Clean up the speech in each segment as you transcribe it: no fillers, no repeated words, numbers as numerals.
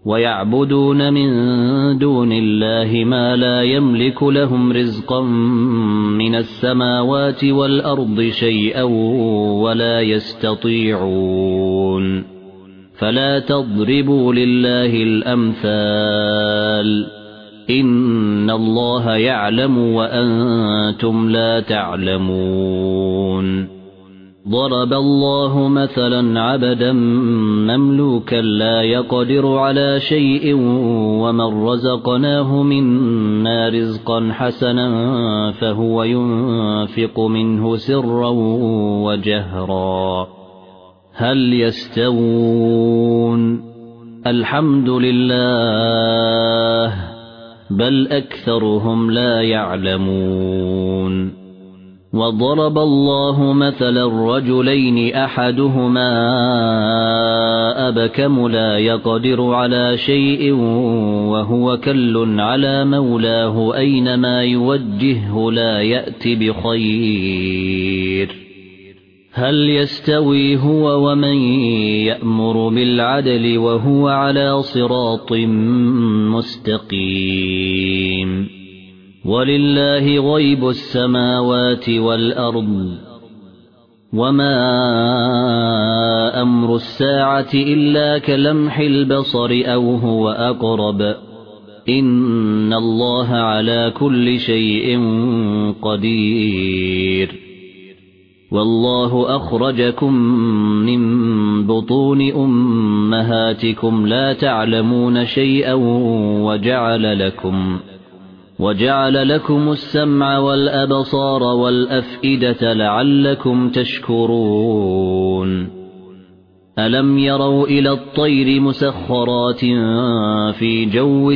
ويعبدون من دون الله ما لا يملك لهم رزقا من السماوات والأرض شيئا ولا يستطيعون فلا تضربوا لله الأمثال إن الله يعلم وأنتم لا تعلمون ضرب الله مثلا عبدا مملوكا لا يقدر على شيء ومن رزقناه منا رزقا حسنا فهو ينفق منه سرا وجهرا هل يستوون الحمد لله بل أكثرهم لا يعلمون وضرب الله مثلا رجلين أحدهما أبكم لا يقدر على شيء وهو كل على مولاه أينما يوجهه لا يأت بخير هل يستوي هو ومن يأمر بالعدل وهو على صراط مستقيم ولله غيب السماوات والأرض وما أمر الساعة إلا كلمح البصر أو هو أقرب إن الله على كل شيء قدير والله أخرجكم من بطون أمهاتكم لا تعلمون شيئا وجعل لكم السمع والأبصار والأفئدة لعلكم تشكرون ألم يروا إلى الطير مسخرات في جو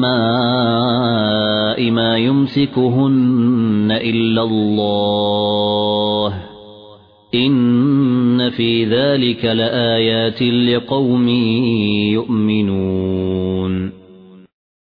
السماء ما يمسكهن إلا الله إن في ذلك لآيات لقوم يؤمنون